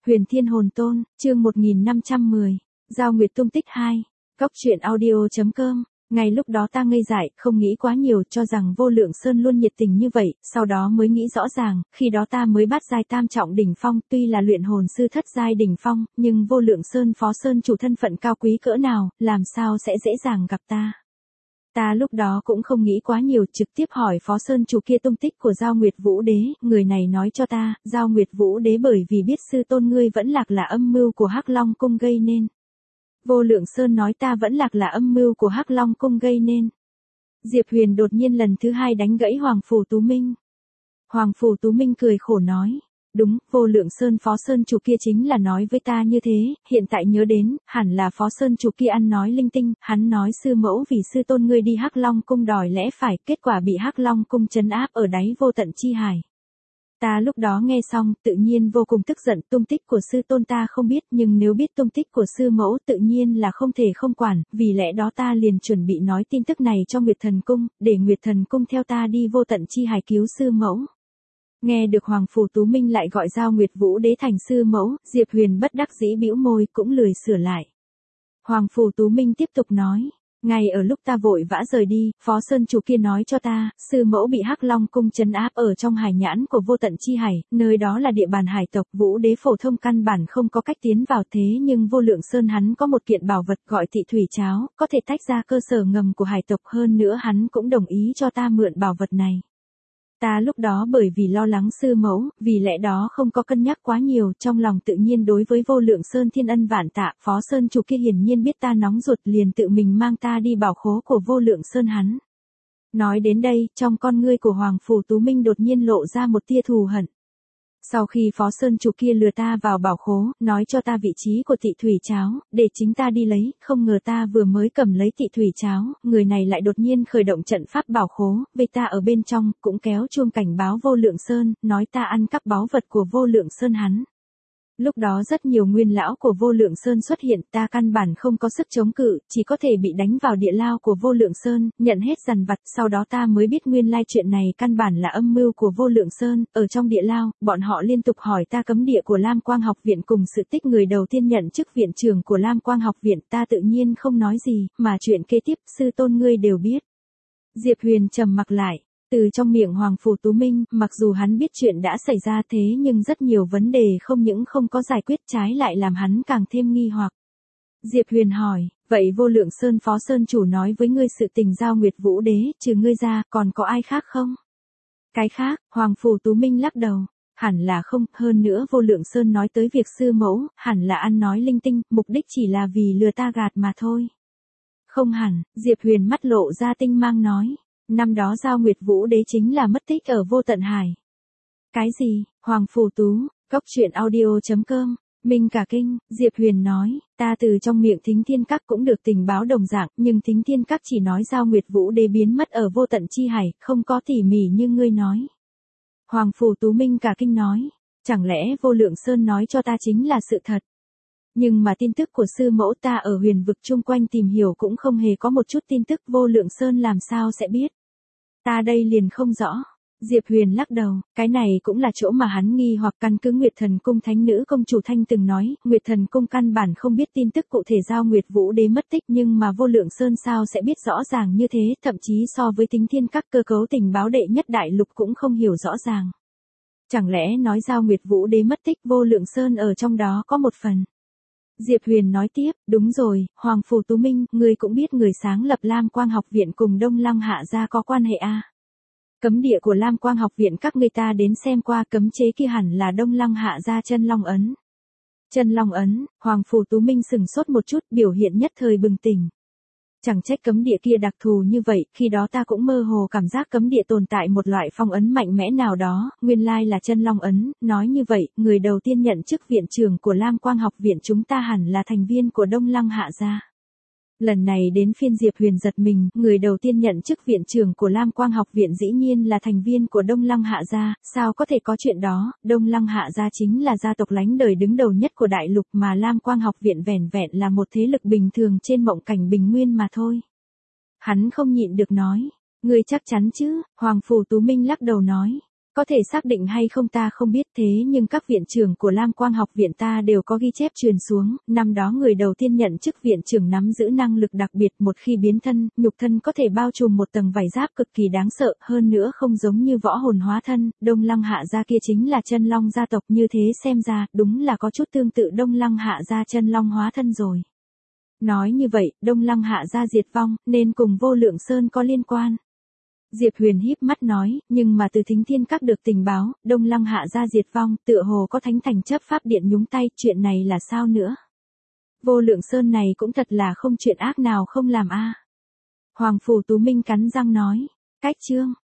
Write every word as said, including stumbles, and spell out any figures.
Huyền Thiên Hồn Tôn, chương một nghìn năm trăm mười, Giao Nguyệt tung tích hai, Cốc truyện audio.com. Ngay lúc đó ta ngây dại, không nghĩ quá nhiều, cho rằng Vô Lượng Sơn luôn nhiệt tình như vậy, sau đó mới nghĩ rõ ràng, khi đó ta mới bát giai tam trọng đỉnh phong, tuy là luyện hồn sư thất giai đỉnh phong, nhưng Vô Lượng Sơn phó sơn chủ thân phận cao quý cỡ nào, làm sao sẽ dễ dàng gặp ta. Ta lúc đó cũng không nghĩ quá nhiều, trực tiếp hỏi phó sơn chủ kia tung tích của Giao Nguyệt Vũ Đế, người này nói cho ta, Giao Nguyệt Vũ Đế bởi vì biết sư tôn ngươi vẫn lạc là âm mưu của Hắc Long cung gây nên. Vô Lượng Sơn nói ta vẫn lạc là âm mưu của Hắc Long cung gây nên. Diệp Huyền đột nhiên lần thứ hai đánh gãy Hoàng Phủ Tú Minh. Hoàng Phủ Tú Minh cười khổ nói, đúng, Vô Lượng Sơn phó sơn chủ kia chính là nói với ta như thế, hiện tại nhớ đến, hẳn là phó sơn chủ kia ăn nói linh tinh, hắn nói sư mẫu vì sư tôn ngươi đi Hắc Long cung đòi lẽ phải, kết quả bị Hắc Long cung trấn áp ở đáy vô tận chi hải. Ta lúc đó nghe xong, tự nhiên vô cùng tức giận, tung tích của sư tôn ta không biết, nhưng nếu biết tung tích của sư mẫu tự nhiên là không thể không quản, vì lẽ đó ta liền chuẩn bị nói tin tức này cho Nguyệt Thần Cung, để Nguyệt Thần Cung theo ta đi vô tận chi hải cứu sư mẫu. Nghe được Hoàng Phủ Tú Minh lại gọi Giao Nguyệt Vũ Đế thành sư mẫu, Diệp Huyền bất đắc dĩ bĩu môi, cũng lười sửa lại. Hoàng Phủ Tú Minh tiếp tục nói, ngay ở lúc ta vội vã rời đi, phó sơn chủ kia nói cho ta, sư mẫu bị Hắc Long cung trấn áp ở trong hải nhãn của vô tận chi hải, nơi đó là địa bàn hải tộc, Vũ Đế phổ thông căn bản không có cách tiến vào, thế nhưng Vô Lượng Sơn hắn có một kiện bảo vật gọi Tị Thủy Cháo, có thể tách ra cơ sở ngầm của hải tộc, hơn nữa hắn cũng đồng ý cho ta mượn bảo vật này. Ta lúc đó bởi vì lo lắng sư mẫu, vì lẽ đó không có cân nhắc quá nhiều, trong lòng tự nhiên đối với Vô Lượng Sơn thiên ân vạn tạ, phó sơn chủ kia hiển nhiên biết ta nóng ruột liền tự mình mang ta đi bảo khố của Vô Lượng Sơn hắn. Nói đến đây, trong con ngươi của Hoàng Phủ Tú Minh đột nhiên lộ ra một tia thù hận. Sau khi phó sơn chủ kia lừa ta vào bảo khố, nói cho ta vị trí của Tị Thủy Cháo, để chính ta đi lấy, không ngờ ta vừa mới cầm lấy Tị Thủy Cháo, người này lại đột nhiên khởi động trận pháp bảo khố, với ta ở bên trong, cũng kéo chuông cảnh báo Vô Lượng Sơn, nói ta ăn cắp báu vật của Vô Lượng Sơn hắn. Lúc đó rất nhiều nguyên lão của Vô Lượng Sơn xuất hiện, ta căn bản không có sức chống cự, chỉ có thể bị đánh vào địa lao của Vô Lượng Sơn, nhận hết dằn vặt, sau đó ta mới biết nguyên lai chuyện này căn bản là âm mưu của Vô Lượng Sơn, ở trong địa lao, bọn họ liên tục hỏi ta cấm địa của Lam Quang học viện cùng sự tích người đầu tiên nhận chức viện trưởng của Lam Quang học viện, ta tự nhiên không nói gì, mà chuyện kế tiếp, sư tôn ngươi đều biết. Diệp Huyền trầm mặc lại. Từ trong miệng Hoàng Phủ Tú Minh, mặc dù hắn biết chuyện đã xảy ra thế nhưng rất nhiều vấn đề không những không có giải quyết, trái lại làm hắn càng thêm nghi hoặc. Diệp Huyền hỏi, vậy Vô Lượng Sơn phó sơn chủ nói với ngươi sự tình Giao Nguyệt Vũ Đế, trừ ngươi ra, còn có ai khác không? Cái khác, Hoàng Phủ Tú Minh lắc đầu, hẳn là không, hơn nữa Vô Lượng Sơn nói tới việc sư mẫu, hẳn là ăn nói linh tinh, mục đích chỉ là vì lừa ta gạt mà thôi. Không hẳn, Diệp Huyền mắt lộ ra tinh mang nói. Năm đó Giao Nguyệt Vũ Đế chính là mất tích ở vô tận hải. Cái gì? Hoàng Phủ Tú, Cốc truyện audio.com, Minh cả kinh, Diệp Huyền nói, ta từ trong miệng Thính Thiên Các cũng được tình báo đồng dạng, nhưng Thính Thiên Các chỉ nói Giao Nguyệt Vũ Đế biến mất ở vô tận chi hải, không có tỉ mỉ như ngươi nói. Hoàng Phủ Tú Minh cả kinh nói, chẳng lẽ Vô Lượng Sơn nói cho ta chính là sự thật? Nhưng mà tin tức của sư mẫu ta ở huyền vực chung quanh tìm hiểu cũng không hề có một chút tin tức, Vô Lượng Sơn làm sao sẽ biết. Ta đây liền không rõ. Diệp Huyền lắc đầu, cái này cũng là chỗ mà hắn nghi hoặc, căn cứ Nguyệt Thần Cung thánh nữ công chủ Thanh từng nói, Nguyệt Thần Cung căn bản không biết tin tức cụ thể Giao Nguyệt Vũ Đế mất tích, nhưng mà Vô Lượng Sơn sao sẽ biết rõ ràng như thế, thậm chí so với Thính Thiên Các cơ cấu tình báo đệ nhất đại lục cũng không hiểu rõ ràng. Chẳng lẽ nói Giao Nguyệt Vũ Đế mất tích, Vô Lượng Sơn ở trong đó có một phần. Diệp Huyền nói tiếp, đúng rồi, Hoàng Phủ Tú Minh, ngươi cũng biết người sáng lập Lam Quang học viện cùng Đông Lăng Hạ gia có quan hệ à. Cấm địa của Lam Quang học viện các ngươi ta đến xem qua, cấm chế kia hẳn là Đông Lăng Hạ gia chân long ấn. Chân long ấn, Hoàng Phủ Tú Minh sừng sốt một chút, biểu hiện nhất thời bừng tỉnh. Chẳng trách cấm địa kia đặc thù như vậy, khi đó ta cũng mơ hồ cảm giác cấm địa tồn tại một loại phong ấn mạnh mẽ nào đó, nguyên lai là chân long ấn, nói như vậy, người đầu tiên nhận chức viện trưởng của Lam Quang học viện chúng ta hẳn là thành viên của Đông Lăng Hạ gia. Lần này đến phiên Diệp Huyền giật mình, người đầu tiên nhận chức viện trưởng của Lam Quang học viện dĩ nhiên là thành viên của Đông Lăng Hạ gia, sao có thể có chuyện đó, Đông Lăng Hạ gia chính là gia tộc lánh đời đứng đầu nhất của đại lục mà Lam Quang học viện vẻn vẹn là một thế lực bình thường trên mộng cảnh bình nguyên mà thôi. Hắn không nhịn được nói, ngươi chắc chắn chứ, Hoàng Phủ Tú Minh lắc đầu nói. Có thể xác định hay không ta không biết, thế nhưng các viện trưởng của Lam Quang học viện ta đều có ghi chép truyền xuống, năm đó người đầu tiên nhận chức viện trưởng nắm giữ năng lực đặc biệt, một khi biến thân, nhục thân có thể bao trùm một tầng vảy giáp cực kỳ đáng sợ, hơn nữa không giống như võ hồn hóa thân, Đông Lăng Hạ gia kia chính là chân long gia tộc, như thế xem ra, đúng là có chút tương tự Đông Lăng Hạ gia chân long hóa thân rồi. Nói như vậy, Đông Lăng Hạ gia diệt vong, nên cùng Vô Lượng Sơn có liên quan. Diệp Huyền híp mắt nói, nhưng mà từ Thính Thiên Các được tình báo, Đông Lăng Hạ gia diệt vong, tựa hồ có thánh thành chấp pháp điện nhúng tay, chuyện này là sao nữa? Vô Lượng Sơn này cũng thật là không chuyện ác nào không làm a. Hoàng Phủ Tú Minh cắn răng nói, cách chương.